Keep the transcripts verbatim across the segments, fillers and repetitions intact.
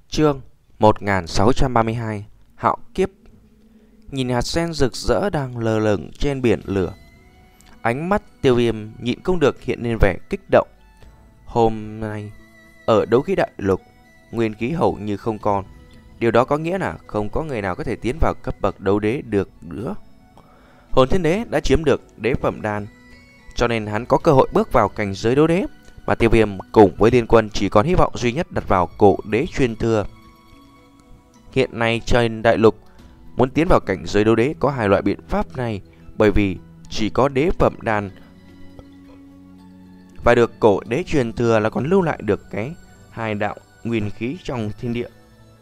Chương một nghìn sáu trăm ba mươi hai. Hạo kiếp. Nhìn hạt sen rực rỡ đang lơ lửng trên biển lửa, ánh mắt Tiêu Viêm nhịn không được hiện lên vẻ kích động. Hôm nay ở đấu khí đại lục, nguyên khí hầu như không còn. Điều đó có nghĩa là không có người nào có thể tiến vào cấp bậc đấu đế được nữa. Hồn Thiên Đế đã chiếm được đế phẩm đan, cho nên hắn có cơ hội bước vào cảnh giới đấu đế. Mà Tiêu Viêm cùng với Liên Quân chỉ còn hy vọng duy nhất đặt vào cổ đế truyền thừa. Hiện nay trên đại lục, muốn tiến vào cảnh giới đấu đế có hai loại biện pháp này, bởi vì chỉ có đế phẩm đan và được cổ đế truyền thừa là còn lưu lại được cái hai đạo nguyên khí trong thiên địa.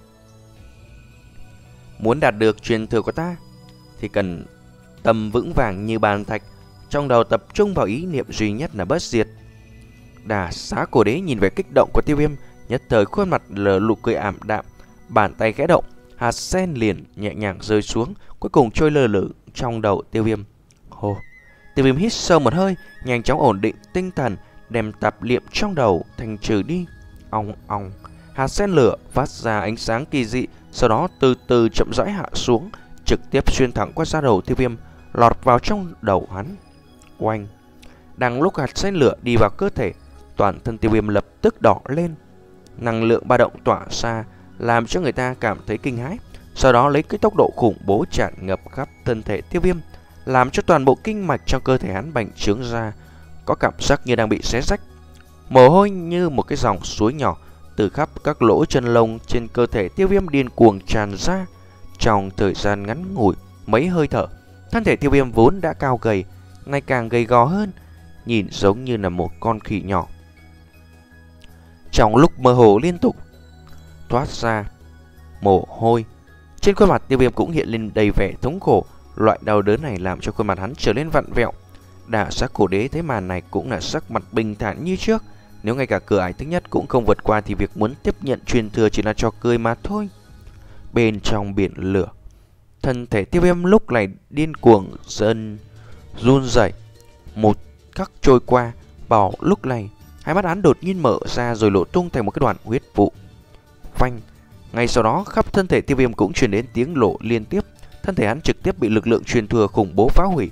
Muốn đạt được truyền thừa của ta thì cần tâm vững vàng như bàn thạch, trong đầu tập trung vào ý niệm duy nhất là bất diệt. Đà Xá Cổ Đế nhìn về kích động của Tiêu Viêm, nhất thời khuôn mặt lờ nụ cười ảm đạm, bàn tay khẽ động, hạt sen liền nhẹ nhàng rơi xuống, cuối cùng trôi lơ lửng trong đầu Tiêu Viêm. Hô! Tiêu Viêm hít sâu một hơi, nhanh chóng ổn định tinh thần, đem tạp niệm trong đầu thanh trừ đi. Ong ong, hạt sen lửa phát ra ánh sáng kỳ dị, sau đó từ từ chậm rãi hạ xuống, trực tiếp xuyên thẳng qua da đầu Tiêu Viêm, lọt vào trong đầu hắn. Oanh! Đang lúc hạt sen lửa đi vào cơ thể, toàn thân Tiêu Viêm lập tức đỏ lên. Năng lượng ba động tỏa ra làm cho người ta cảm thấy kinh hãi. Sau đó lấy cái tốc độ khủng bố tràn ngập khắp thân thể Tiêu Viêm, làm cho toàn bộ kinh mạch trong cơ thể hắn bành trướng ra, có cảm giác như đang bị xé rách. Mồ hôi như một cái dòng suối nhỏ từ khắp các lỗ chân lông trên cơ thể Tiêu Viêm điên cuồng tràn ra. Trong thời gian ngắn ngủi mấy hơi thở, thân thể Tiêu Viêm vốn đã cao gầy, ngày càng gầy gò hơn, nhìn giống như là một con khỉ nhỏ. Trong lúc mơ hồ liên tục toát ra mồ hôi, trên khuôn mặt Tiêu Viêm cũng hiện lên đầy vẻ thống khổ. Loại đau đớn này làm cho khuôn mặt hắn trở nên vặn vẹo. Đả Xá Cổ Đế thấy màn này cũng là sắc mặt bình thản như trước. Nếu ngay cả cửa ải thứ nhất cũng không vượt qua thì việc muốn tiếp nhận truyền thừa chỉ là trò cười mà thôi. Bên trong biển lửa, thân thể Tiêu Viêm lúc này điên cuồng dần run rẩy. Một khắc trôi qua, bảo lúc này hai mắt hắn đột nhiên mở ra rồi lộ tung thành một cái đoàn huyết vụ. Phanh! Ngay sau đó khắp thân thể Tiêu Viêm cũng truyền đến tiếng lộ liên tiếp. Thân thể hắn trực tiếp bị lực lượng truyền thừa khủng bố phá hủy.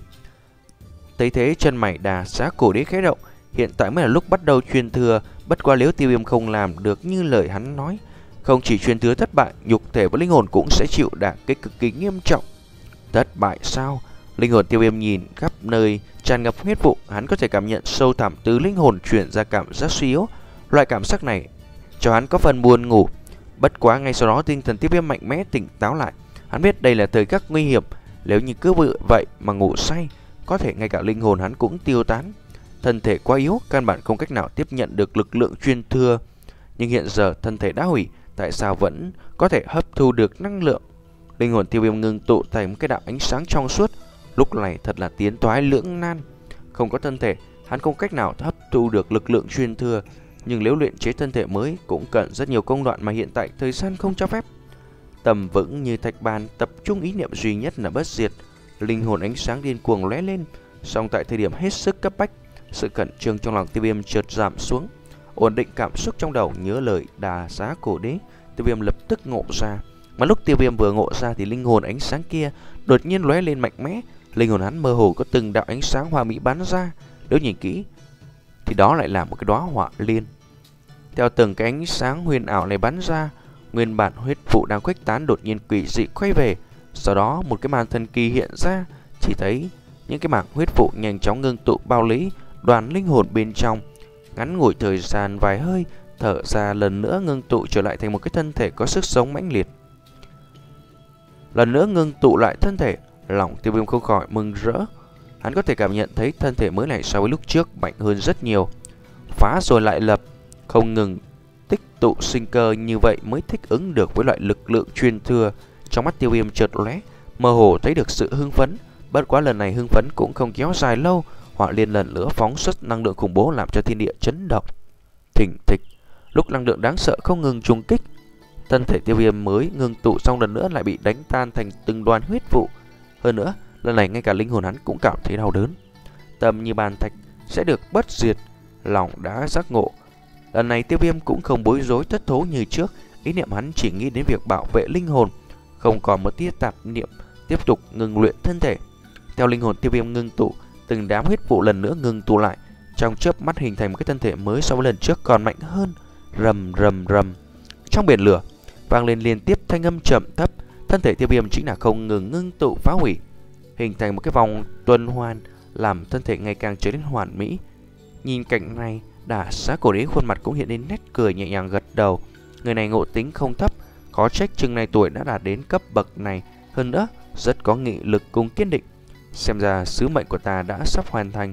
Thấy thế, chân mày Đà Xá Cổ Đế khẽ động. Hiện tại mới là lúc bắt đầu truyền thừa. Bất quá nếu Tiêu Viêm không làm được như lời hắn nói, không chỉ truyền thừa thất bại, nhục thể và linh hồn cũng sẽ chịu đả kích cực kỳ nghiêm trọng. Thất bại sao? Linh hồn Tiêu Viêm nhìn khắp nơi tràn ngập huyết vụ, hắn có thể cảm nhận sâu thẳm từ linh hồn truyền ra cảm giác suy yếu. Loại cảm giác này cho hắn có phần buồn ngủ. Bất quá ngay sau đó tinh thần Tiêu Viêm mạnh mẽ tỉnh táo lại. Hắn biết đây là thời khắc nguy hiểm, nếu như cứ vậy mà ngủ say, có thể ngay cả linh hồn hắn cũng tiêu tán. Thân thể quá yếu, căn bản không cách nào tiếp nhận được lực lượng truyền thừa. Nhưng hiện giờ thân thể đã hủy, tại sao vẫn có thể hấp thu được năng lượng? Linh hồn Tiêu Viêm ngưng tụ thành một cái đạo ánh sáng trong suốt. Lúc này thật là tiến thoái lưỡng nan. Không có thân thể, hắn không cách nào hấp thu được lực lượng truyền thừa. Nhưng nếu luyện chế thân thể mới cũng cần rất nhiều công đoạn mà hiện tại thời gian không cho phép. Tầm vững như thạch bàn, tập trung ý niệm duy nhất là bất diệt. Linh hồn ánh sáng điên cuồng lóe lên. Song tại thời điểm hết sức cấp bách, sự khẩn trương trong lòng Tiêu Viêm chợt giảm xuống. Ổn định cảm xúc trong đầu, nhớ lời Đà Xá Cổ Đế, Tiêu Viêm lập tức ngộ ra. Mà lúc Tiêu Viêm vừa ngộ ra thì linh hồn ánh sáng kia đột nhiên lóe lên mạnh mẽ. Linh hồn hắn mơ hồ có từng đạo ánh sáng hoa mỹ bắn ra. Nếu nhìn kỹ thì đó lại là một cái đóa họa liên. Theo từng cái ánh sáng huyền ảo này bắn ra, nguyên bản huyết vụ đang khuếch tán đột nhiên quỷ dị quay về. Sau đó một cái màn thần kỳ hiện ra, chỉ thấy những cái mảng huyết vụ nhanh chóng ngưng tụ bao lấy đoàn linh hồn bên trong. Ngắn ngủi thời gian vài hơi, thở ra lần nữa ngưng tụ trở lại thành một cái thân thể có sức sống mãnh liệt. Lần nữa ngưng tụ lại thân thể, lòng Tiêu Viêm không khỏi mừng rỡ. Hắn có thể cảm nhận thấy thân thể mới này so với lúc trước mạnh hơn rất nhiều. Phá rồi lại lập, không ngừng tích tụ sinh cơ, như vậy mới thích ứng được với loại lực lượng truyền thừa. Trong mắt Tiêu Viêm chợt lóe, mơ hồ thấy được sự hưng phấn. Bất quá lần này hưng phấn cũng không kéo dài lâu, họa liên lần nữa phóng xuất năng lượng khủng bố làm cho thiên địa chấn động. Thình thịch, lúc năng lượng đáng sợ không ngừng trùng kích, thân thể Tiêu Viêm mới ngưng tụ xong lần nữa lại bị đánh tan thành từng đoàn huyết vụ. Hơn nữa, lần này ngay cả linh hồn hắn cũng cảm thấy đau đớn. Tâm như bàn thạch sẽ được bất diệt, lòng đã giác ngộ. Lần này Tiêu Viêm cũng không bối rối thất thố như trước, ý niệm hắn chỉ nghĩ đến việc bảo vệ linh hồn, không còn một tia tạp niệm, tiếp tục ngừng luyện thân thể. Theo linh hồn Tiêu Viêm ngưng tụ, từng đám huyết vụ lần nữa ngưng tụ lại, trong chớp mắt hình thành một cái thân thể mới so với lần trước còn mạnh hơn. Rầm rầm rầm, trong biển lửa vang lên liên tiếp thanh âm trầm thấp. Thân thể Tiêu Viêm chính là không ngừng ngưng tụ phá hủy, hình thành một cái vòng tuần hoàn, làm thân thể ngày càng trở nên hoàn mỹ. Nhìn cảnh này, Đả Xá Cổ Đế khuôn mặt cũng hiện lên nét cười nhẹ nhàng gật đầu. Người này ngộ tính không thấp, có trách chừng này tuổi đã đạt đến cấp bậc này, hơn nữa rất có nghị lực cùng kiên định. Xem ra sứ mệnh của ta đã sắp hoàn thành.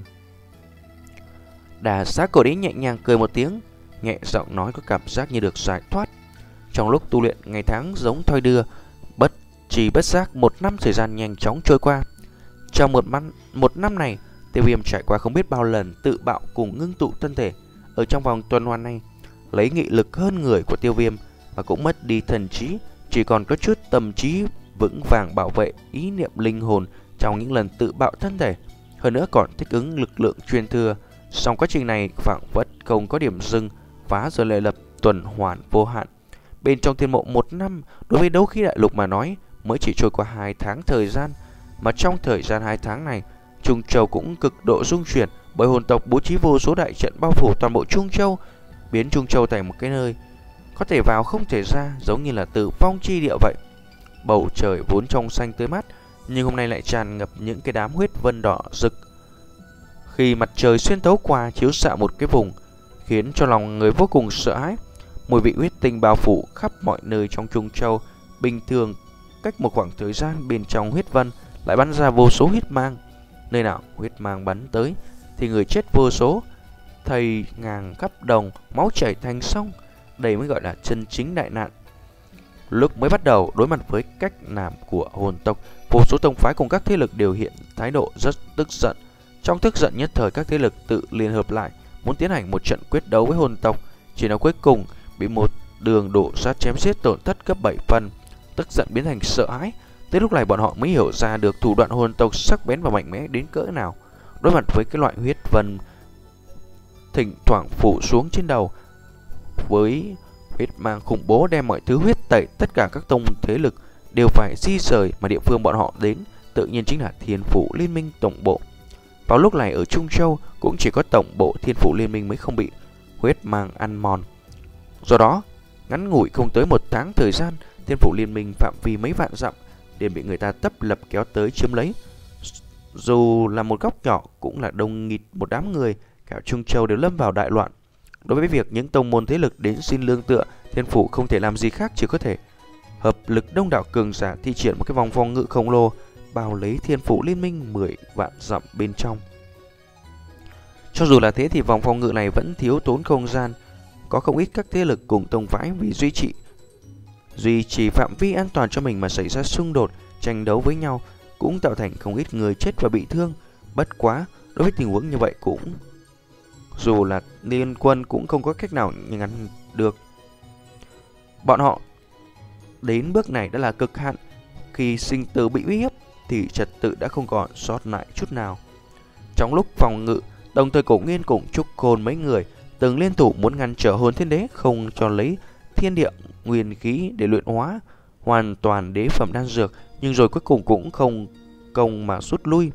Đả Xá Cổ Đế nhẹ nhàng cười một tiếng, nhẹ giọng nói có cảm giác như được giải thoát. Trong lúc tu luyện, ngày tháng giống thoi đưa, bất trì bất giác một năm thời gian nhanh chóng trôi qua. Trong một, năm, một năm này, Tiêu Viêm trải qua không biết bao lần tự bạo cùng ngưng tụ thân thể. Ở trong vòng tuần hoàn này, lấy nghị lực hơn người của Tiêu Viêm mà cũng mất đi thần trí, chỉ còn có chút tâm trí vững vàng bảo vệ ý niệm linh hồn trong những lần tự bạo thân thể, hơn nữa còn thích ứng lực lượng truyền thừa. Song quá trình này phảng phất không có điểm dừng, phá rồi lại lập tuần hoàn vô hạn. Bên trong thiên mộ một năm, đối với đấu khí đại lục mà nói, mới chỉ trôi qua hai tháng thời gian, mà trong thời gian hai tháng này, Trung Châu cũng cực độ rung chuyển, bởi hồn tộc bố trí vô số đại trận bao phủ toàn bộ Trung Châu, biến Trung Châu thành một cái nơi có thể vào không thể ra, giống như là tử vong chi địa vậy. Bầu trời vốn trong xanh tươi mát, nhưng hôm nay lại tràn ngập những cái đám huyết vân đỏ rực. Khi mặt trời xuyên thấu qua chiếu xạ một cái vùng, khiến cho lòng người vô cùng sợ hãi. Mùi vị huyết tinh bao phủ khắp mọi nơi trong Trung Châu. Bình thường cách một khoảng thời gian, bên trong huyết vân lại bắn ra vô số huyết mang. Nơi nào huyết mang bắn tới thì người chết vô số, thây ngàn khắp đồng, máu chảy thành sông. Đây mới gọi là chân chính đại nạn. Lúc mới bắt đầu đối mặt với cách làm của hồn tộc, vô số tông phái cùng các thế lực đều hiện thái độ rất tức giận. Trong tức giận nhất thời, các thế lực tự liên hợp lại, muốn tiến hành một trận quyết đấu với hồn tộc. Chỉ là cuối cùng bị một đường đổ sát chém giết, tổn thất gấp bảy phần. Tức giận biến thành sợ hãi. Tới lúc này bọn họ mới hiểu ra được thủ đoạn hồn tộc sắc bén và mạnh mẽ đến cỡ nào. Đối mặt với cái loại huyết vân thỉnh thoảng phủ xuống trên đầu, với huyết mang khủng bố đem mọi thứ huyết tẩy, tất cả các tông thế lực đều phải di rời, mà địa phương bọn họ đến tự nhiên chính là Thiên Phủ Liên Minh tổng bộ. Vào lúc này ở Trung Châu cũng chỉ có tổng bộ Thiên Phủ Liên Minh mới không bị huyết mang ăn mòn. Do đó, ngắn ngủi không tới một tháng thời gian, Thiên Phủ Liên Minh phạm vi mấy vạn dặm liền bị người ta tấp lập kéo tới chiếm lấy. Dù là một góc nhỏ cũng là đông nghịt một đám người, cả Trung Châu đều lâm vào đại loạn. Đối với việc những tông môn thế lực đến xin lương tựa, Thiên Phủ không thể làm gì khác, chỉ có thể hợp lực đông đảo cường giả thi triển một cái vòng phòng ngự khổng lồ bao lấy Thiên Phủ Liên Minh mười vạn dặm bên trong. Cho dù là thế thì vòng phòng ngự này vẫn thiếu tốn không gian, có không ít các thế lực cùng tông phái vì duy trì duy trì phạm vi an toàn cho mình mà xảy ra xung đột, tranh đấu với nhau, cũng tạo thành không ít người chết và bị thương. Bất quá, đối với tình huống như vậy cũng dù là liên quân cũng không có cách nào ngăn được. Bọn họ đến bước này đã là cực hạn. Khi sinh tử bị uy hiếp thì trật tự đã không còn sót lại chút nào. Trong lúc phòng ngự, đồng thời Cổ Nghiên cùng Trúc Khôn mấy người từng liên thủ muốn ngăn trở Hồn Thiên Đế không cho lấy thiên địa nguyên khí để luyện hóa hoàn toàn đế phẩm đan dược, nhưng rồi cuối cùng cũng không công mà rút lui.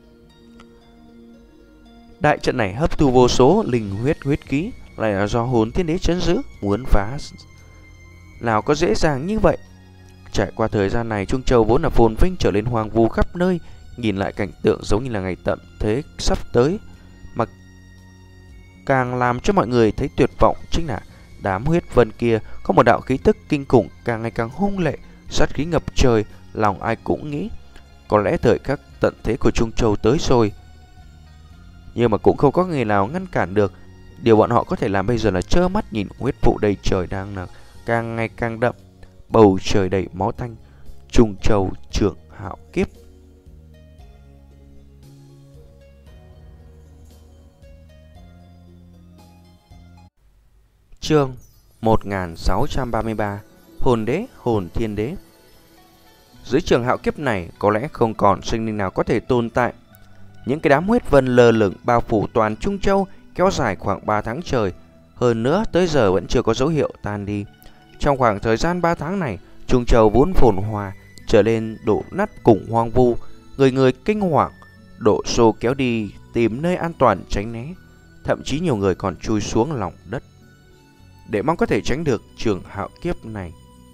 Đại trận này hấp thu vô số linh huyết huyết khí, lại là do Hồn Thiên Đế trấn giữ, muốn phá nào có dễ dàng như vậy. Trải qua thời gian này, Trung Châu vốn là phồn vinh trở lên hoang vu khắp nơi, nhìn lại cảnh tượng giống như là ngày tận thế sắp tới. Mà càng làm cho mọi người thấy tuyệt vọng chính là đám huyết vân kia có một đạo khí tức kinh khủng, càng ngày càng hung lệ, sát khí ngập trời. Lòng ai cũng nghĩ có lẽ thời khắc tận thế của Trung Châu tới rồi, nhưng mà cũng không có người nào ngăn cản được. Điều bọn họ có thể làm bây giờ là trơ mắt nhìn huyết vụ đầy trời đang là càng ngày càng đậm, bầu trời đầy máu tanh. Trung Châu trưởng hạo kiếp. Chương một nghìn sáu trăm ba mươi ba. Hồn Đế, Hồn Thiên Đế. Dưới trường hạo kiếp này có lẽ không còn sinh linh nào có thể tồn tại. Những cái đám huyết vân lơ lửng bao phủ toàn Trung Châu, kéo dài khoảng ba tháng trời. Hơn nữa tới giờ vẫn chưa có dấu hiệu tan đi. Trong khoảng thời gian ba tháng này, Trung Châu vốn phồn hoa trở nên đổ nát cùng hoang vu, người người kinh hoàng, đổ xô kéo đi tìm nơi an toàn tránh né. Thậm chí nhiều người còn chui xuống lòng đất để mong có thể tránh được trường hạo kiếp này.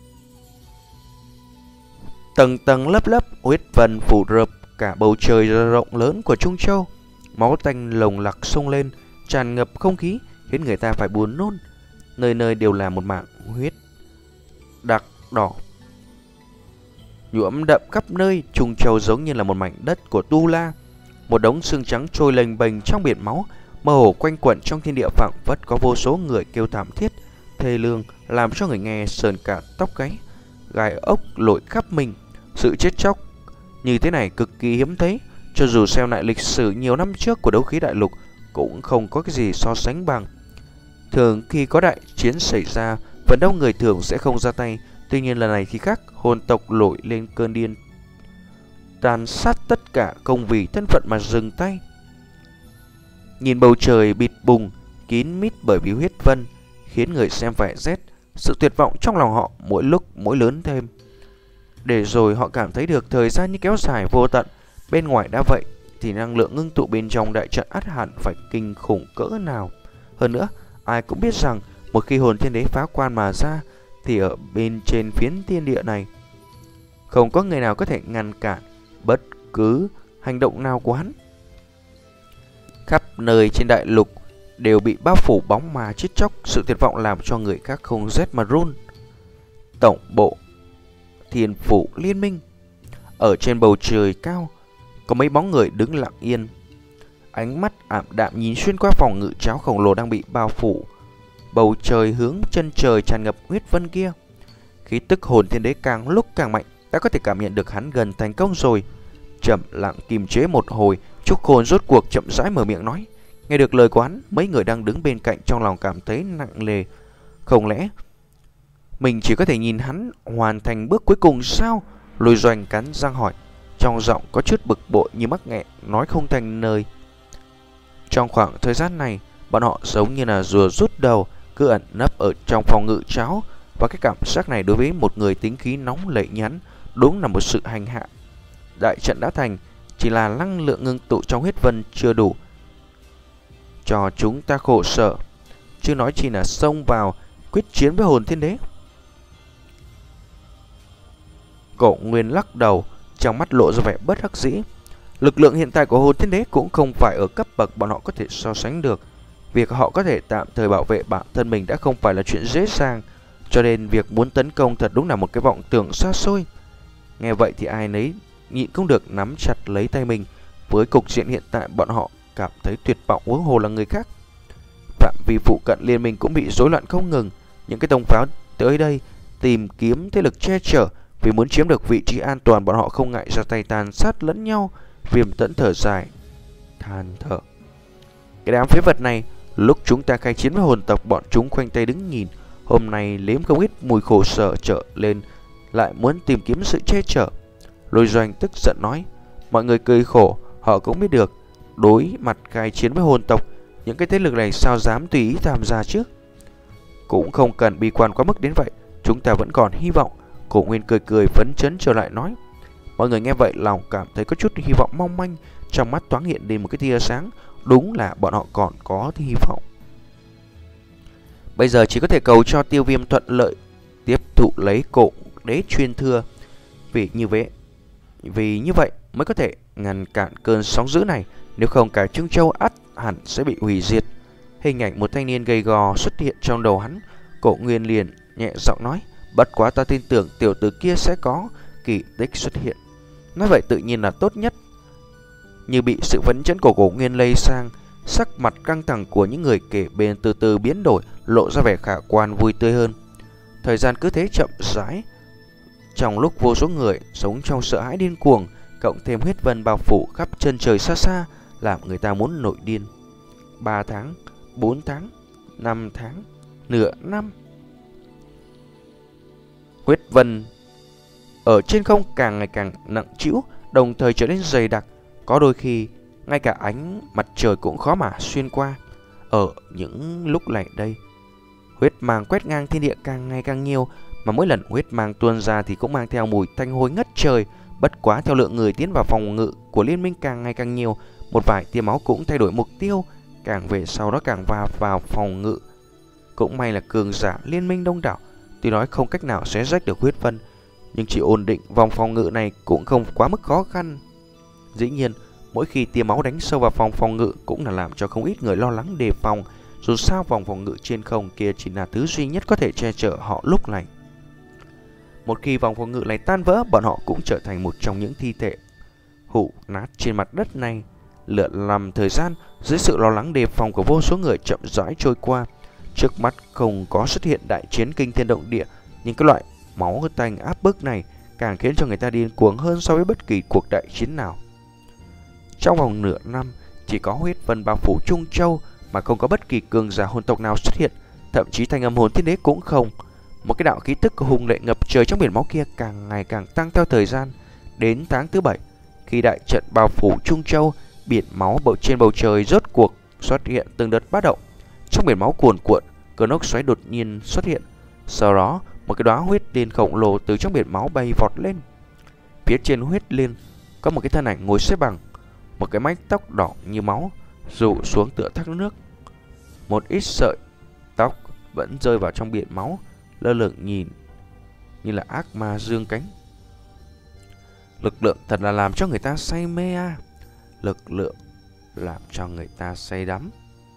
Tầng tầng lớp lớp huyết vân phủ rợp cả bầu trời rộng lớn của Trung Châu. Máu tanh lồng lặc sông lên, tràn ngập không khí, khiến người ta phải buồn nôn. Nơi nơi đều là một mảng huyết đặc đỏ nhuộm đậm khắp nơi. Trung Châu giống như là một mảnh đất của Tu La, một đống xương trắng trôi lênh bềnh trong biển máu, mơ hồ quanh quẩn trong thiên địa, phảng phất có vô số người kêu thảm thiết thê lương, làm cho người nghe sờn cả tóc gáy, gai ốc lội khắp mình. Sự chết chóc như thế này cực kỳ hiếm thấy, cho dù xem lại lịch sử nhiều năm trước của đấu khí đại lục cũng không có cái gì so sánh bằng. Thường khi có đại chiến xảy ra, phần đông người thường sẽ không ra tay. Tuy nhiên lần này thì khác, hồn tộc nổi lên cơn điên, tàn sát tất cả không vì thân phận mà dừng tay. Nhìn bầu trời bịt bùng, kín mít bởi vì huyết vân, khiến người xem phải rét. Sự tuyệt vọng trong lòng họ mỗi lúc mỗi lớn thêm. Để rồi họ cảm thấy được thời gian như kéo dài vô tận. Bên ngoài đã vậy thì năng lượng ngưng tụ bên trong đại trận ắt hẳn phải kinh khủng cỡ nào. Hơn nữa, ai cũng biết rằng một khi hồn thiên đế phá quan mà ra thì ở bên trên phiến thiên địa này không có người nào có thể ngăn cản bất cứ hành động nào của hắn. Khắp nơi trên đại lục đều bị bao phủ bóng ma chết chóc. Sự tuyệt vọng làm cho người khác không rét mà run. Tổng bộ Thiên Phủ Liên Minh. Ở trên bầu trời cao có mấy bóng người đứng lặng yên, ánh mắt ảm đạm nhìn xuyên qua phòng ngự cháo khổng lồ đang bị bao phủ bầu trời hướng chân trời tràn ngập huyết vân kia. Khí tức hồn thiên đế càng lúc càng mạnh, đã có thể cảm nhận được hắn gần thành công rồi. Chậm lặng kiềm chế một hồi, Trúc Khôn rốt cuộc chậm rãi mở miệng nói. Nghe được lời của hắn, mấy người đang đứng bên cạnh trong lòng cảm thấy nặng nề. Không lẽ mình chỉ có thể nhìn hắn hoàn thành bước cuối cùng sao? Lôi Doanh cắn răng hỏi, trong giọng có chút bực bội như mắc nghẹn, nói không thành lời. Trong khoảng thời gian này, bọn họ giống như là rùa rút đầu, cứ ẩn nấp ở trong phòng ngự cháo. Và cái cảm giác này đối với một người tính khí nóng lệ nhắn đúng là một sự hành hạ. Đại trận đã thành, chỉ là năng lượng ngưng tụ trong huyết vân chưa đủ cho chúng ta khổ sở, chứ nói chỉ là xông vào quyết chiến với hồn thiên đế. Cổ Nguyên lắc đầu, trong mắt lộ ra vẻ bất đắc dĩ. Lực lượng hiện tại của hồn thiên đế cũng không phải ở cấp bậc bọn họ có thể so sánh được. Việc họ có thể tạm thời bảo vệ bản thân mình đã không phải là chuyện dễ dàng, cho nên việc muốn tấn công thật đúng là một cái vọng tưởng xa xôi. Nghe vậy thì ai nấy nhịn không được nắm chặt lấy tay mình. Với cục diện hiện tại, bọn họ cảm thấy tuyệt vọng, huống hồ là người khác. Phạm vi phụ cận liên minh cũng bị rối loạn không ngừng. Những cái tông pháo tới đây tìm kiếm thế lực che chở, vì muốn chiếm được vị trí an toàn, bọn họ không ngại ra tay tàn sát lẫn nhau. Viêm Tẫn thở dài, than thở. Cái đám phế vật này, lúc chúng ta khai chiến với hồn tộc, bọn chúng khoanh tay đứng nhìn. Hôm nay nếm không ít mùi khổ sở trở lên, lại muốn tìm kiếm sự che chở. Lôi Doanh tức giận nói. Mọi người cười khổ, họ cũng biết được đối mặt khai chiến với hồn tộc, những cái thế lực này sao dám tùy ý tham gia chứ. Cũng không cần bi quan quá mức đến vậy, chúng ta vẫn còn hy vọng. Cổ Nguyên cười cười phấn chấn trở lại nói. Mọi người nghe vậy lòng cảm thấy có chút hy vọng mong manh, trong mắt thoáng hiện lên một cái tia sáng. Đúng là bọn họ còn có hy vọng. Bây giờ chỉ có thể cầu cho Tiêu Viêm thuận lợi tiếp thụ lấy cổ đế truyền thừa, vì như vậy vì như vậy mới có thể ngăn cản cơn sóng dữ này. Nếu không cả Trung Châu ắt hẳn sẽ bị hủy diệt. Hình ảnh một thanh niên gầy gò xuất hiện trong đầu hắn. Cổ Nguyên liền nhẹ giọng nói. Bất quá ta tin tưởng tiểu tử kia sẽ có kỳ tích xuất hiện. Nói vậy tự nhiên là tốt nhất. Như bị sự phấn chấn của Cổ Nguyên lây sang, sắc mặt căng thẳng của những người kể bên từ từ biến đổi, lộ ra vẻ khả quan vui tươi hơn. Thời gian cứ thế chậm rãi. Trong lúc vô số người sống trong sợ hãi điên cuồng, cộng thêm huyết vân bao phủ khắp chân trời xa xa, làm người ta muốn nổi điên. Ba tháng, bốn tháng, năm tháng, nửa năm. Huyết vân ở trên không càng ngày càng nặng trĩu, đồng thời trở nên dày đặc. Có đôi khi ngay cả ánh mặt trời cũng khó mà xuyên qua. Ở những lúc này đây, Huyết mang quét ngang thiên địa càng ngày càng nhiều, mà mỗi lần huyết mang tuôn ra thì cũng mang theo mùi tanh hôi ngất trời. Bất quá theo lượng người tiến vào phòng ngự của liên minh càng ngày càng nhiều, một vài tia máu cũng thay đổi mục tiêu, càng về sau đó càng va vào phòng ngự. Cũng may là cường giả liên minh đông đảo, tuy nói không cách nào xé rách được huyết vân, nhưng chỉ ổn định vòng phòng ngự này cũng không quá mức khó khăn. Dĩ nhiên, mỗi khi tia máu đánh sâu vào phòng phòng ngự cũng là làm cho không ít người lo lắng đề phòng. Dù sao vòng phòng ngự trên không kia chỉ là thứ duy nhất có thể che chở họ lúc này. Một khi vòng phòng ngự này tan vỡ, bọn họ cũng trở thành một trong những thi thể hủ nát trên mặt đất này. Lượn lằm thời gian dưới sự lo lắng đề phòng của vô số người chậm rãi trôi qua. Trước mắt không có xuất hiện đại chiến kinh thiên động địa, nhưng cái loại máu tanh áp bức này càng khiến cho người ta điên cuồng hơn so với bất kỳ cuộc đại chiến nào. Trong vòng nửa năm, chỉ có huyết vân bao phủ Trung Châu mà không có bất kỳ cường giả hồn tộc nào xuất hiện, thậm chí thanh âm hồn thiên đế cũng không. Một cái đạo khí tức hùng lệ ngập trời trong biển máu kia càng ngày càng tăng theo thời gian. Đến tháng thứ bảy, khi đại trận bao phủ Trung Châu, biển máu bầu trên bầu trời rốt cuộc xuất hiện từng đợt bát động. Trong biển máu cuồn cuộn, cơn lốc xoáy đột nhiên xuất hiện. Sau đó, một cái đóa huyết liên khổng lồ từ trong biển máu bay vọt lên. Phía trên huyết liên có một cái thân ảnh ngồi xếp bằng, một cái mái tóc đỏ như máu rủ xuống tựa thác nước. Một ít sợi tóc vẫn rơi vào trong biển máu, lơ lửng nhìn như là ác ma dương cánh. Lực lượng thật là làm cho người ta say mê à. Lực lượng làm cho người ta say đắm.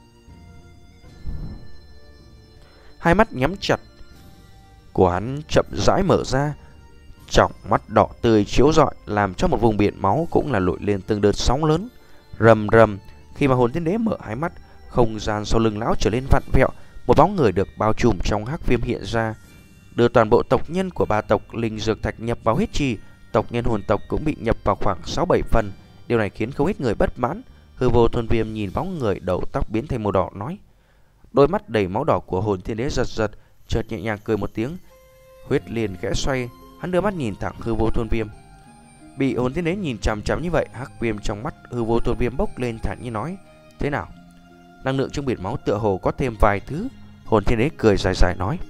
Hai mắt nhắm chặt của hắn chậm rãi mở ra, tròng mắt đỏ tươi chiếu rọi làm cho một vùng biển máu cũng là nổi lên từng đợt sóng lớn. Rầm rầm, khi mà hồn thiên đế mở hai mắt, không gian sau lưng lão trở lên vặn vẹo, một bóng người được bao trùm trong hắc viêm hiện ra, đưa toàn bộ tộc nhân của ba tộc linh dược thạch nhập vào huyết trì. Tộc nhân hồn tộc cũng bị nhập vào khoảng sáu bảy phần. Điều này khiến không ít người bất mãn. Hư Vô Thôn Viêm nhìn bóng người đầu tóc biến thành màu đỏ nói, đôi mắt đầy máu đỏ của hồn thiên đế giật giật, chợt nhẹ nhàng cười một tiếng. Huyết liền khẽ xoay, hắn đưa mắt nhìn thẳng Hư Vô Thôn Viêm. Bị hồn thiên đế nhìn chằm chằm như vậy, hắc viêm trong mắt Hư Vô Thôn Viêm bốc lên thản nhiên nói, thế nào? Năng lượng trong biển máu tựa hồ có thêm vài thứ. Hồn thiên đế cười dài dài nói,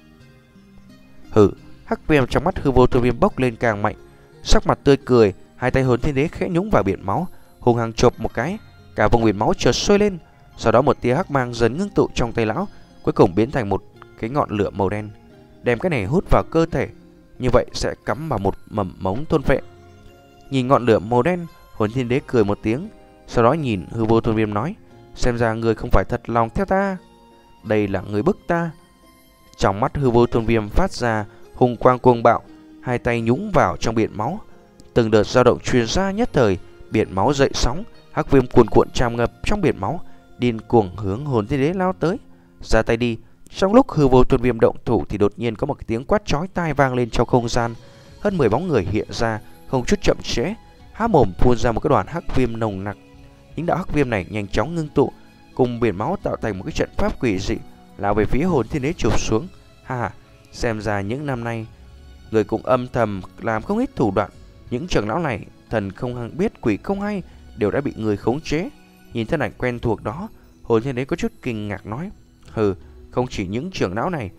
hừ. Hắc viêm trong mắt Hư Vô Thôn Viêm bốc lên càng mạnh, sắc mặt tươi cười, hai tay hồn thiên đế khẽ nhúng vào biển máu, hung hăng chộp một cái, cả vùng biển máu chợt sôi lên. Sau đó một tia hắc mang dần ngưng tụ trong tay lão, cuối cùng biến thành một cái ngọn lửa màu đen, đem cái này hút vào cơ thể, như vậy sẽ cắm vào một mầm mống thôn vệ. Nhìn ngọn lửa màu đen, hồn thiên đế cười một tiếng, sau đó nhìn Hư Vô Thôn Viêm nói, xem ra người không phải thật lòng theo ta, đây là người bức ta. Trong mắt Hư Vô Thôn Viêm phát ra hùng quang cuồng bạo, hai tay nhúng vào trong biển máu, từng đợt dao động truyền ra, nhất thời biển máu dậy sóng, hắc viêm cuồn cuộn tràn ngập trong biển máu, điên cuồng hướng hồn thiên đế lao tới. Ra tay đi. Trong lúc Hư Vô Thôn Viêm động thủ thì đột nhiên có một cái tiếng quát chói tai vang lên trong không gian. Hơn mười bóng người hiện ra, không chút chậm trễ, há mồm phun ra một cái đoàn hắc viêm nồng nặc. Những đạo hắc viêm này nhanh chóng ngưng tụ, cùng biển máu tạo thành một cái trận pháp quỷ dị, lao về phía hồn thiên đế chụp xuống. Ha, xem ra những năm nay người cũng âm thầm làm không ít thủ đoạn. Những trưởng lão này thần không biết quỷ không hay, đều đã bị người khống chế. Nhìn thân ảnh quen thuộc đó, hồn thiên đế có chút kinh ngạc nói, hừ, không chỉ những trưởng lão này,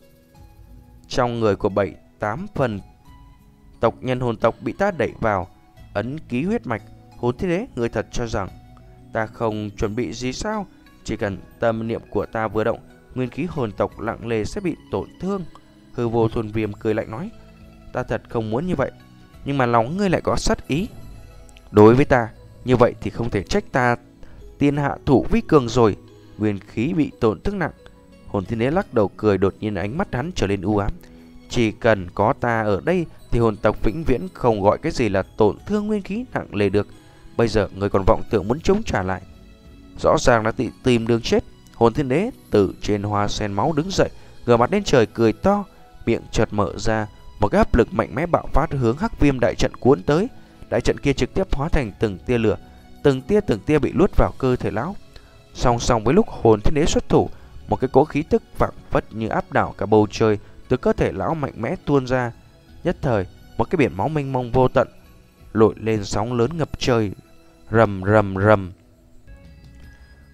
trong người của bảy tám phần tộc nhân hồn tộc bị ta đẩy vào ấn ký huyết mạch. Hồn thiên đế, người thật cho rằng ta không chuẩn bị gì sao? Chỉ cần tâm niệm của ta vừa động, nguyên khí hồn tộc lặng lề sẽ bị tổn thương. Hư Vô Thôn Viêm cười lạnh nói, ta thật không muốn như vậy, nhưng mà lòng ngươi lại có sát ý đối với ta, như vậy thì không thể trách ta tiên hạ thủ vi cường rồi. Nguyên khí bị tổn thương nặng. Hồn thiên đế lắc đầu cười, đột nhiên ánh mắt hắn trở lên u ám. Chỉ cần có ta ở đây thì hồn tộc vĩnh viễn không gọi cái gì là tổn thương nguyên khí nặng lề được. Bây giờ người còn vọng tưởng muốn chống trả lại, rõ ràng là tự tìm đường chết. Hồn thiên đế từ trên hoa sen máu đứng dậy, ngửa mặt lên trời cười to, miệng chợt mở ra, một cái áp lực mạnh mẽ bạo phát hướng hắc viêm đại trận cuốn tới. Đại trận kia trực tiếp hóa thành từng tia lửa, từng tia từng tia bị luốt vào cơ thể lão. Song song với lúc hồn thiên đế xuất thủ, một cái cỗ khí tức phảng phất như áp đảo cả bầu trời từ cơ thể lão mạnh mẽ tuôn ra. Nhất thời, một cái biển máu mênh mông vô tận nổi lên sóng lớn ngập trời, rầm rầm rầm.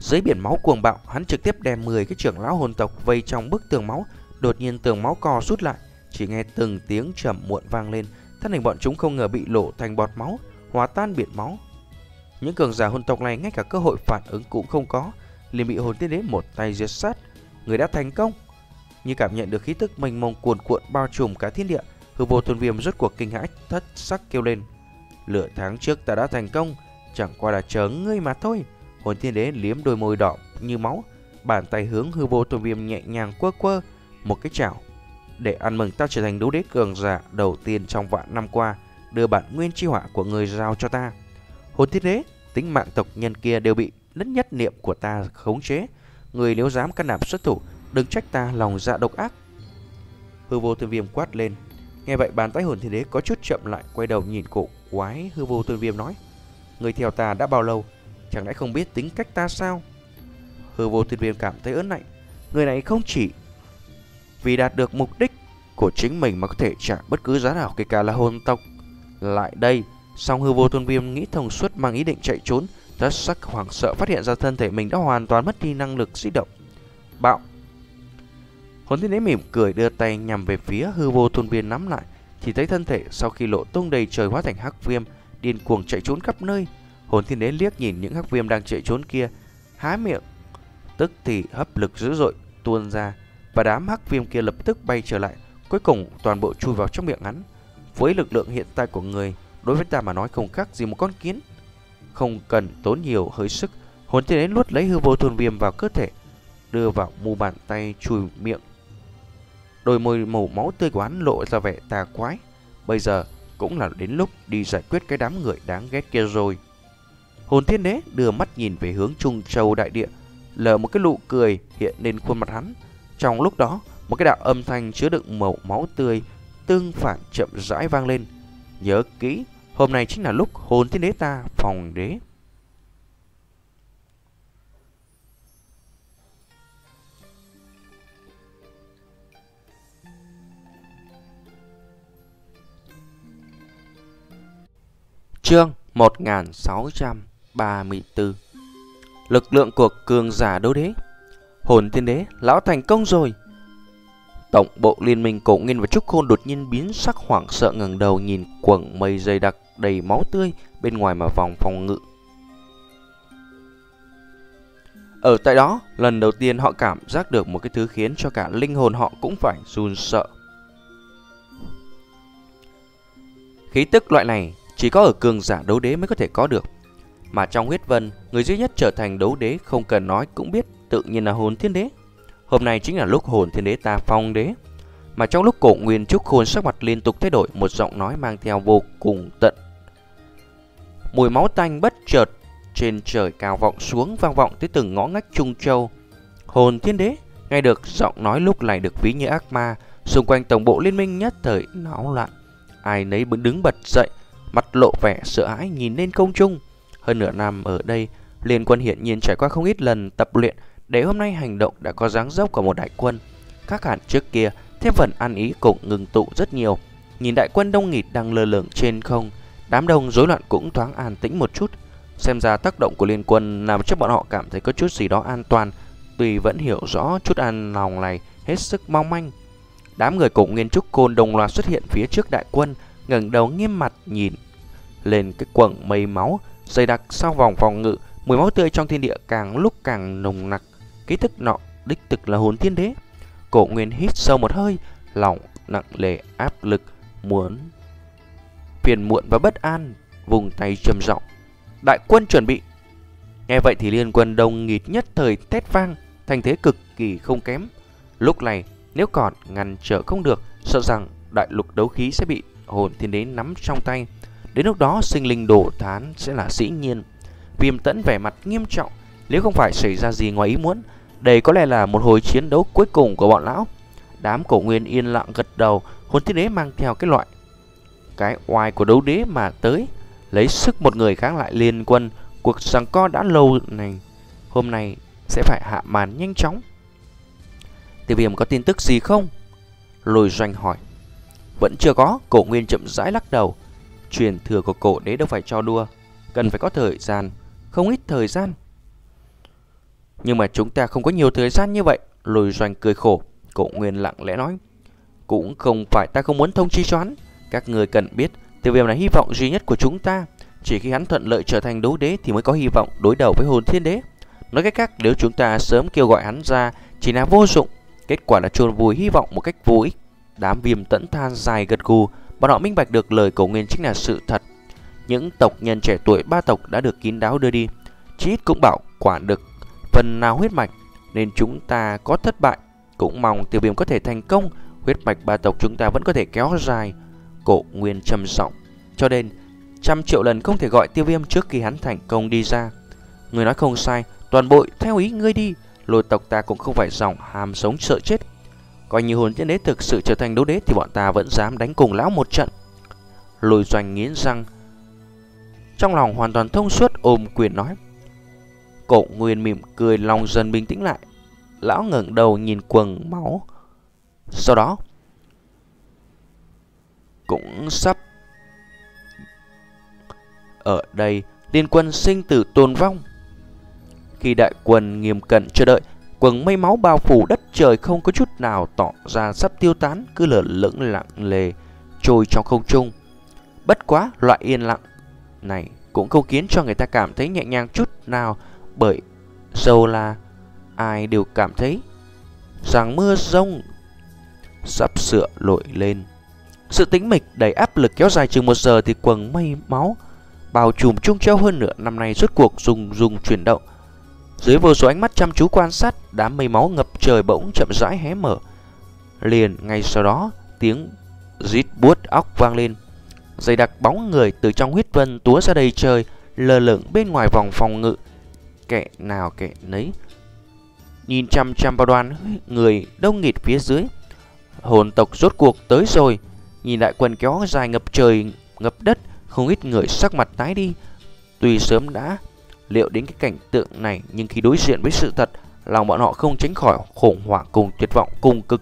Dưới biển máu cuồng bạo, hắn trực tiếp đem mười cái trưởng lão hồn tộc vây trong bức tường máu. Đột nhiên tường máu co rút lại, chỉ nghe từng tiếng trầm muộn vang lên. Thân hình bọn chúng không ngờ bị lộ thành bọt máu, hóa tan biển máu. Những cường giả hồn tộc này ngay cả cơ hội phản ứng cũng không có, liền bị hồn tiên đế một tay giết sát. Người đã thành công. Như cảm nhận được khí tức mênh mông cuồn cuộn bao trùm cả thiên địa, Hư Vô Tôn Viêm rốt cuộc kinh hãi thất sắc kêu lên: lửa tháng trước ta đã thành công, chẳng qua là chờ ngươi mà thôi. Hồn tiên đế liếm đôi môi đỏ như máu, bàn tay hướng Hư Vô Tôn Viêm nhẹ nhàng quơ quơ một cái chảo, để ăn mừng ta trở thành đấu đế cường giả đầu tiên trong vạn năm qua. Đưa bản nguyên chi hỏa của người giao cho ta. Hồn tiên đế, tính mạng tộc nhân kia đều bị đất nhất niệm của ta khống chế. Người nếu dám can đảm xuất thủ, đừng trách ta lòng dạ độc ác. Hư Vô Tôn Viêm quát lên. Nghe vậy bàn tay hồn thiên đế có chút chậm lại, quay đầu nhìn cổ quái Hư Vô Tôn Viêm nói: người theo ta đã bao lâu, chẳng lẽ không biết tính cách ta sao? Hư Vô Tôn Viêm cảm thấy ớn lạnh. Người này không chỉ vì đạt được mục đích của chính mình mà có thể trả bất cứ giá nào, kể cả là hồn tộc lại đây. Song Hư Vô Tôn Viêm nghĩ thông suốt, mang ý định chạy trốn, thất sắc hoảng sợ phát hiện ra thân thể mình đã hoàn toàn mất đi năng lực di động. Bạo! Hồn thiên đế mỉm cười đưa tay nhằm về phía Hư Vô Tôn Viêm nắm lại, thì thấy thân thể sau khi lộ tung đầy trời hóa thành hắc viêm, điên cuồng chạy trốn khắp nơi. Hồn thiên đế liếc nhìn những hắc viêm đang chạy trốn kia, há miệng, tức thì hấp lực dữ dội tuôn ra, và đám hắc viêm kia lập tức bay trở lại, cuối cùng toàn bộ chui vào trong miệng hắn. Với lực lượng hiện tại của người, đối với ta mà nói không khác gì một con kiến. Không cần tốn nhiều hơi sức, hồn thiên đế nuốt lấy Hư Vô Tôn Viêm vào cơ thể, đưa vào mu bàn tay chùi miệng. Đôi môi màu máu tươi của hắn lộ ra vẻ tà quái. Bây giờ cũng là đến lúc đi giải quyết cái đám người đáng ghét kia rồi. Hồn thiên đế đưa mắt nhìn về hướng Trung Châu đại địa, lờ một cái nụ cười hiện lên khuôn mặt hắn. Trong lúc đó, một cái đạo âm thanh chứa đựng màu máu tươi tương phản chậm rãi vang lên. Nhớ kỹ, hôm nay chính là lúc hồn thiên đế ta phòng đế. Chương một nghìn sáu trăm ba mươi tư. Lực lượng của cường giả đấu đế. Hồn thiên đế, lão thành công rồi. Tổng bộ liên minh Cổ Nguyên và Trúc Khôn đột nhiên biến sắc, hoảng sợ ngẩng đầu nhìn quầng mây dày đặc đầy máu tươi bên ngoài mà vòng phòng ngự. Ở tại đó, lần đầu tiên họ cảm giác được một cái thứ khiến cho cả linh hồn họ cũng phải run sợ. Khí tức loại này chỉ có ở cường giả đấu đế mới có thể có được. Mà trong huyết vân, người duy nhất trở thành đấu đế không cần nói cũng biết, tự nhiên là hồn thiên đế. Hôm nay chính là lúc hồn thiên đế ta phong đế. Mà trong lúc Cổ Nguyên Trúc Khôn sắc mặt liên tục thay đổi, một giọng nói mang theo vô cùng tận mùi máu tanh bất chợt trên trời cao vọng xuống, vang vọng tới từng ngõ ngách Trung Châu. Hồn thiên đế nghe được giọng nói lúc này được ví như ác ma, xung quanh tổng bộ liên minh nhất thời náo loạn. Ai nấy đứng bật dậy, mặt lộ vẻ sợ hãi nhìn lên không trung. Hơn nửa năm ở đây, Liên Quân hiển nhiên trải qua không ít lần tập luyện, để hôm nay hành động đã có dáng dấp của một đại quân. Khác hẳn trước kia, thêm phần ăn ý cũng ngừng tụ rất nhiều. Nhìn đại quân đông nghịt đang lơ lửng trên không, đám đông rối loạn cũng thoáng an tĩnh một chút. Xem ra tác động của Liên Quân làm cho bọn họ cảm thấy có chút gì đó an toàn, tuy vẫn hiểu rõ chút an lòng này hết sức mong manh. Đám người Cổ Nguyên Trúc Khôn đồng loạt xuất hiện phía trước đại quân, ngẩng đầu nghiêm mặt nhìn lên cái quầng mây máu dày đặc sau vòng phòng ngự. Mùi máu tươi trong thiên địa càng lúc càng nồng nặc. Ký thức nọ đích thực là hồn thiên đế. Cổ Nguyên hít sâu một hơi, lòng nặng nề áp lực, muốn phiền muộn và bất an, vùng tay trầm giọng: đại quân chuẩn bị. Nghe vậy thì Liên Quân đông nghịt nhất thời thét vang, thành thế cực kỳ không kém. Lúc này nếu còn ngăn trở không được, sợ rằng đại lục đấu khí sẽ bị hồn thiên đế nắm trong tay. Đến lúc đó sinh linh đổ thán sẽ là dĩ nhiên. Viêm Tẫn vẻ mặt nghiêm trọng, nếu không phải xảy ra gì ngoài ý muốn, đây có lẽ là một hồi chiến đấu cuối cùng của bọn lão. Đám Cổ Nguyên yên lặng gật đầu. Hồn thiên đế mang theo cái loại cái oai của đấu đế mà tới, lấy sức một người kháng lại Liên Quân. Cuộc giằng co đã lâu này hôm nay sẽ phải hạ màn nhanh chóng. Tiêu Viêm có tin tức gì không? Lôi Doanh hỏi. Vẫn chưa có. Cổ Nguyên chậm rãi lắc đầu. Truyền thừa của cổ đế đâu phải cho đùa, cần phải có thời gian, không ít thời gian. Nhưng mà chúng ta không có nhiều thời gian như vậy. Lôi Doanh cười khổ. Cổ Nguyên lặng lẽ nói. Cũng không phải ta không muốn thông chi cho hắn. Các người cần biết, Tiêu Viêm là hy vọng duy nhất của chúng ta. Chỉ khi hắn thuận lợi trở thành đấu đế thì mới có hy vọng đối đầu với Hồn Thiên Đế. Nói cách khác, nếu chúng ta sớm kêu gọi hắn ra chỉ là vô dụng. Kết quả là chôn vùi hy vọng một cách vô ích. Đám Viêm Tẫn than dài gật gù. Bọn họ minh bạch được lời Cổ Nguyên chính là sự thật. Những tộc nhân trẻ tuổi ba tộc đã được kín đáo đưa đi, chí ít cũng bảo quản được phần nào huyết mạch, nên chúng ta có thất bại cũng mong Tiêu Viêm có thể thành công. Huyết mạch ba tộc chúng ta vẫn có thể kéo dài. Cổ Nguyên trầm giọng. Cho nên trăm triệu lần không thể gọi Tiêu Viêm trước khi hắn thành công đi ra. Người nói không sai, toàn bộ theo ý ngươi đi. Lôi tộc ta cũng không phải dòng ham sống sợ chết. Coi như Hồn Thiên Đế thực sự trở thành đấu đế thì bọn ta vẫn dám đánh cùng lão một trận. Lôi Doanh nghiến răng, trong lòng hoàn toàn thông suốt, ôm quyền nói. Cổ Nguyên mỉm cười, lòng dần bình tĩnh lại. Lão ngẩng đầu nhìn quầng máu. Sau đó cũng sắp ở đây liên quân sinh tử tồn vong. Khi đại quân nghiêm cẩn chờ đợi, quầng mây máu bao phủ đất trời không có chút nào tỏ ra sắp tiêu tán, cứ lờ lững lặng lề trôi trong không trung. Bất quá loại yên lặng này cũng không khiến cho người ta cảm thấy nhẹ nhàng chút nào, bởi dầu là ai đều cảm thấy rằng mưa rông sắp sửa nổi lên. Sự tĩnh mịch đầy áp lực kéo dài chừng một giờ thì quầng mây máu bao trùm Trung Châu hơn nửa năm nay rốt cuộc rung rung chuyển động. Dưới vô số ánh mắt chăm chú quan sát, đám mây máu ngập trời bỗng chậm rãi hé mở. Liền ngay sau đó, tiếng rít buốt óc vang lên. Dày đặc bóng người từ trong huyết vân túa ra đầy trời, lơ lửng bên ngoài vòng phòng ngự. Kẻ nào kẻ nấy nhìn chăm chăm vào đoàn người đông nghịt phía dưới. Hồn tộc rốt cuộc tới rồi. Nhìn đại quân kéo dài ngập trời ngập đất, không ít người sắc mặt tái đi. Tuy sớm đã liệu đến cái cảnh tượng này, nhưng khi đối diện với sự thật, lòng bọn họ không tránh khỏi khủng hoảng cùng tuyệt vọng cùng cực.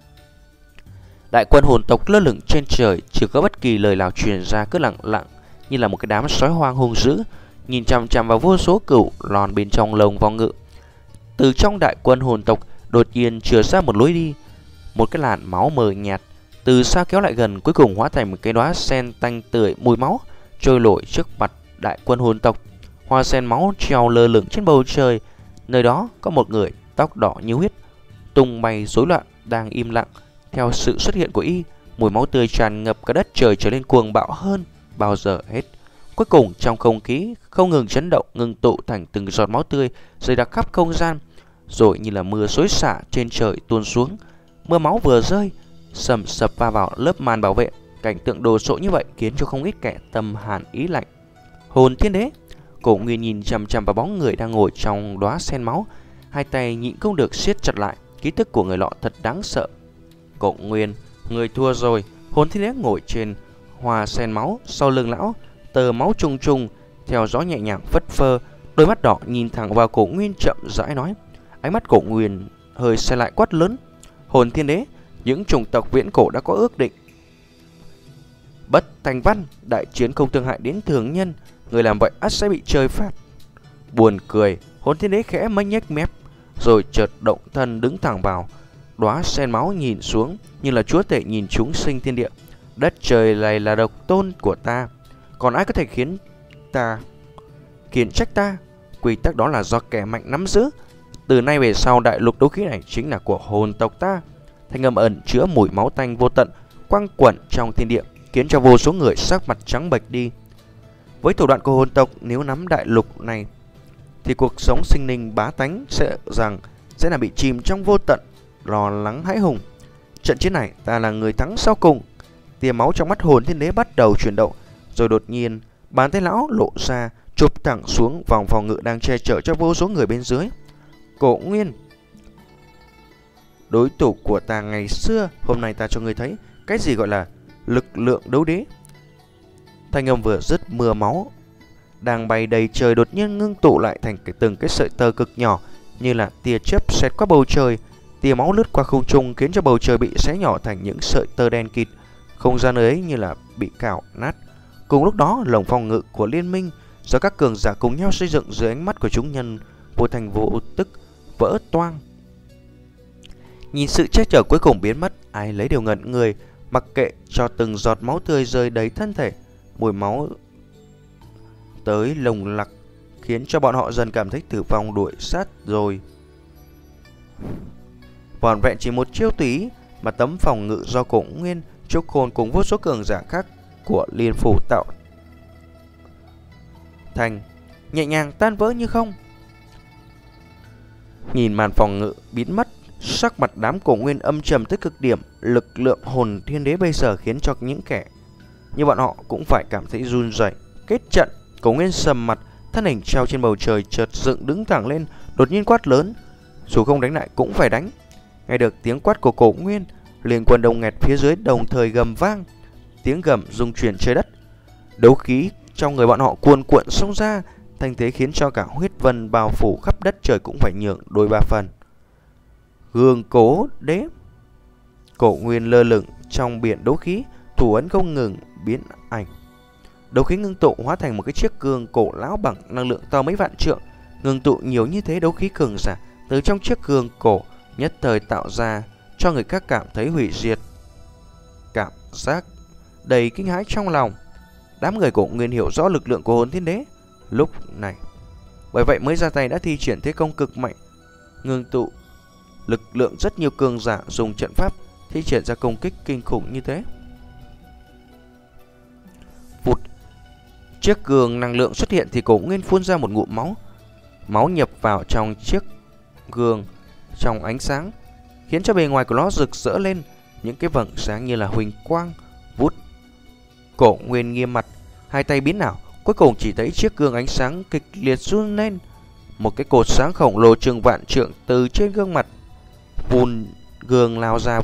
Đại quân hồn tộc lơ lửng trên trời, chưa có bất kỳ lời nào truyền ra, cứ lặng lặng như là một cái đám sói hoang hung dữ, nhìn chằm chằm vào vô số cửu lòn bên trong lồng vòng ngự. Từ trong đại quân hồn tộc đột nhiên chừa ra một lối đi, một cái làn máu mờ nhạt từ xa kéo lại gần, cuối cùng hóa thành một cái đóa sen tanh tươi mùi máu trôi nổi trước mặt đại quân hồn tộc. Hoa sen máu treo lơ lửng trên bầu trời, nơi đó có một người tóc đỏ như huyết, tung bay rối loạn đang im lặng. Theo sự xuất hiện của y, mùi máu tươi tràn ngập cả đất trời trở nên cuồng bạo hơn bao giờ hết. Cuối cùng trong không khí không ngừng chấn động, ngưng tụ thành từng giọt máu tươi dày đặc khắp không gian, rồi như là mưa xối xả trên trời tuôn xuống. Mưa máu vừa rơi, sầm sập va vào lớp màn bảo vệ. Cảnh tượng đồ sộ như vậy khiến cho không ít kẻ tâm hàn ý lạnh. Hồn Thiên Đế. Cổ Nguyên nhìn chằm chằm vào bóng người đang ngồi trong đóa sen máu, hai tay nhịn không được siết chặt lại. Ký tức của người lọ thật đáng sợ. Cổ Nguyên, người thua rồi. Hồn Thiên Đế ngồi trên hoa sen máu, sau lưng lão tờ máu trùng trùng theo gió nhẹ nhàng phất phơ, đôi mắt đỏ nhìn thẳng vào Cổ Nguyên chậm rãi nói. Ánh mắt Cổ Nguyên hơi xe lại quát lớn. Hồn Thiên Đế, những chủng tộc viễn cổ đã có ước định bất thành văn, đại chiến không thương hại đến thường nhân, người làm vậy ắt sẽ bị trời phạt. Buồn cười, Hồn Thiên Đế khẽ mấy nhếch mép, rồi chợt động thân đứng thẳng vào đóa sen máu, nhìn xuống như là chúa tể nhìn chúng sinh thiên địa. Đất trời này là độc tôn của ta, còn ai có thể khiến ta khiển trách ta? Quy tắc đó là do kẻ mạnh nắm giữ. Từ nay về sau, đại lục đấu khí này chính là của hồn tộc ta. Thanh âm ẩn chứa mùi máu tanh vô tận quăng quẩn trong thiên địa, khiến cho vô số người sắc mặt trắng bệch đi. Với thủ đoạn của hồn tộc, nếu nắm đại lục này thì cuộc sống sinh linh bá tánh sẽ rằng sẽ là bị chìm trong vô tận lo lắng hãi hùng. Trận chiến này ta là người thắng sau cùng. Tia máu trong mắt Hồn Thiên Đế bắt đầu chuyển động, rồi đột nhiên bàn tay lão lộ ra, chụp thẳng xuống vòng phòng ngự đang che chở cho vô số người bên dưới. Cổ Nguyên, đối thủ của ta ngày xưa, hôm nay ta cho ngươi thấy cái gì gọi là lực lượng đấu đế. Thanh âm vừa dứt, mưa máu đang bay đầy trời đột nhiên ngưng tụ lại thành cái từng cái sợi tơ cực nhỏ, như là tia chớp xẹt qua bầu trời. Tia máu lướt qua không trung khiến cho bầu trời bị xé nhỏ thành những sợi tơ đen kịt, không gian ấy như là bị cào nát. Cùng lúc đó, lồng phòng ngự của liên minh do các cường giả cùng nhau xây dựng dưới ánh mắt của chúng nhân vô thành vô tức vỡ toang. Nhìn sự che chở cuối cùng biến mất, ai lấy đều ngẩn người, mặc kệ cho từng giọt máu tươi rơi đầy thân thể. Mùi máu tới lồng lặc khiến cho bọn họ dần cảm thấy tử vong đuổi sát rồi. Vỏn vẹn chỉ một chiêu túy mà tấm phòng ngự do Cổ Nguyên, Trúc Khôn cùng vô số cường giả khác của Liên Phủ tạo thành nhẹ nhàng tan vỡ như không. Nhìn màn phòng ngự biến mất, sắc mặt đám Cổ Nguyên âm trầm tới cực điểm. Lực lượng hồn thiên đế bây giờ khiến cho những kẻ như bọn họ cũng phải cảm thấy run rẩy. Kết trận, Cổ Nguyên sầm mặt, thân hình treo trên bầu trời chợt dựng đứng thẳng lên, đột nhiên quát lớn, dù không đánh lại cũng phải đánh. Nghe được tiếng quát của Cổ Nguyên, liền quân đông nghẹt phía dưới đồng thời gầm vang, tiếng gầm rung chuyển trời đất. Đấu khí trong người bọn họ cuồn cuộn xông ra, thanh thế khiến cho cả huyết vân bao phủ khắp đất trời cũng phải nhượng đôi ba phần. Gương Cố Đế. Cổ Nguyên lơ lửng trong biển đấu khí, thủ ấn không ngừng biến ảnh. Đấu khí ngưng tụ hóa thành một cái chiếc gương cổ lão bằng năng lượng to mấy vạn trượng. Ngưng tụ nhiều như thế đấu khí cường giả từ trong chiếc gương cổ nhất thời tạo ra cho người khác cảm thấy hủy diệt, cảm giác đầy kinh hãi trong lòng. Đám người Cổ Nguyên hiểu rõ lực lượng của hồn thiên đế lúc này, bởi vậy mới ra tay đã thi triển thế công cực mạnh, ngưng tụ lực lượng rất nhiều cường giả dùng trận pháp thi triển ra công kích kinh khủng như thế. Vụt, chiếc gương năng lượng xuất hiện thì Cổ Nguyên phun ra một ngụm máu. Máu nhập vào trong chiếc gương trong ánh sáng, khiến cho bề ngoài của nó rực rỡ lên những cái vầng sáng như là huỳnh quang. Vút, Cổ Nguyên nghiêm mặt, hai tay biến ảo, cuối cùng chỉ thấy chiếc gương ánh sáng kịch liệt run lên. Một cái cột sáng khổng lồ chừng vạn trượng từ trên gương mặt vùn gương lao ra.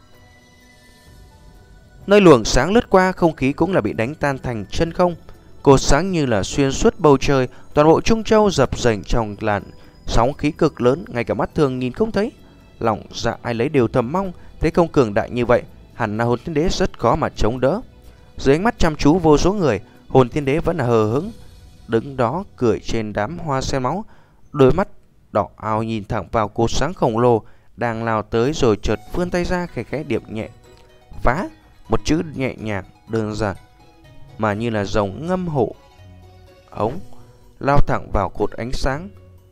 Nơi luồng sáng lướt qua, không khí cũng là bị đánh tan thành chân không. Cột sáng như là xuyên suốt bầu trời, toàn bộ Trung Châu dập dềnh trong làn sóng khí cực lớn, ngay cả mắt thường nhìn không thấy. Lòng dạ ai lấy đều thầm mong, thế công cường đại như vậy, hẳn là hồn thiên đế rất khó mà chống đỡ. Dưới ánh mắt chăm chú vô số người, hồn thiên đế vẫn là hờ hững, đứng đó cười trên đám hoa sen máu, đôi mắt đỏ ao nhìn thẳng vào cột sáng khổng lồ đang lao tới, rồi chợt vươn tay ra khẽ khẽ điểm nhẹ. Phá, một chữ nhẹ nhàng đơn giản mà như là rồng ngâm hộ ống, lao thẳng vào cột ánh sáng,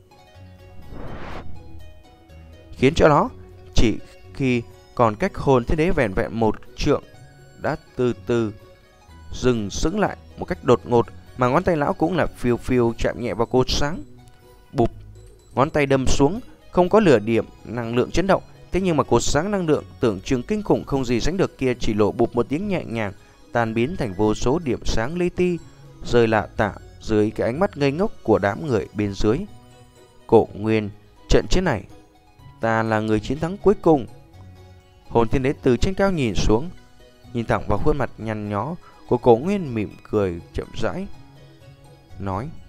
khiến cho nó chỉ khi còn cách hồn thiên đế vẻn vẹn một trượng đã từ từ dừng sững lại một cách đột ngột, mà ngón tay lão cũng là phiêu phiêu chạm nhẹ vào cột sáng. Bụp, ngón tay đâm xuống, không có lửa điểm năng lượng chấn động, thế nhưng mà cột sáng năng lượng tưởng chừng kinh khủng không gì sánh được kia chỉ lộ bụp một tiếng nhẹ nhàng, tan biến thành vô số điểm sáng li ti, rơi lạ tả dưới cái ánh mắt ngây ngốc của đám người bên dưới. Cổ Nguyên, trận chiến này ta là người chiến thắng cuối cùng. Hồn thiên đế từ trên cao nhìn xuống, nhìn thẳng vào khuôn mặt nhăn nhó của Cổ Nguyên, mỉm cười chậm rãi nói: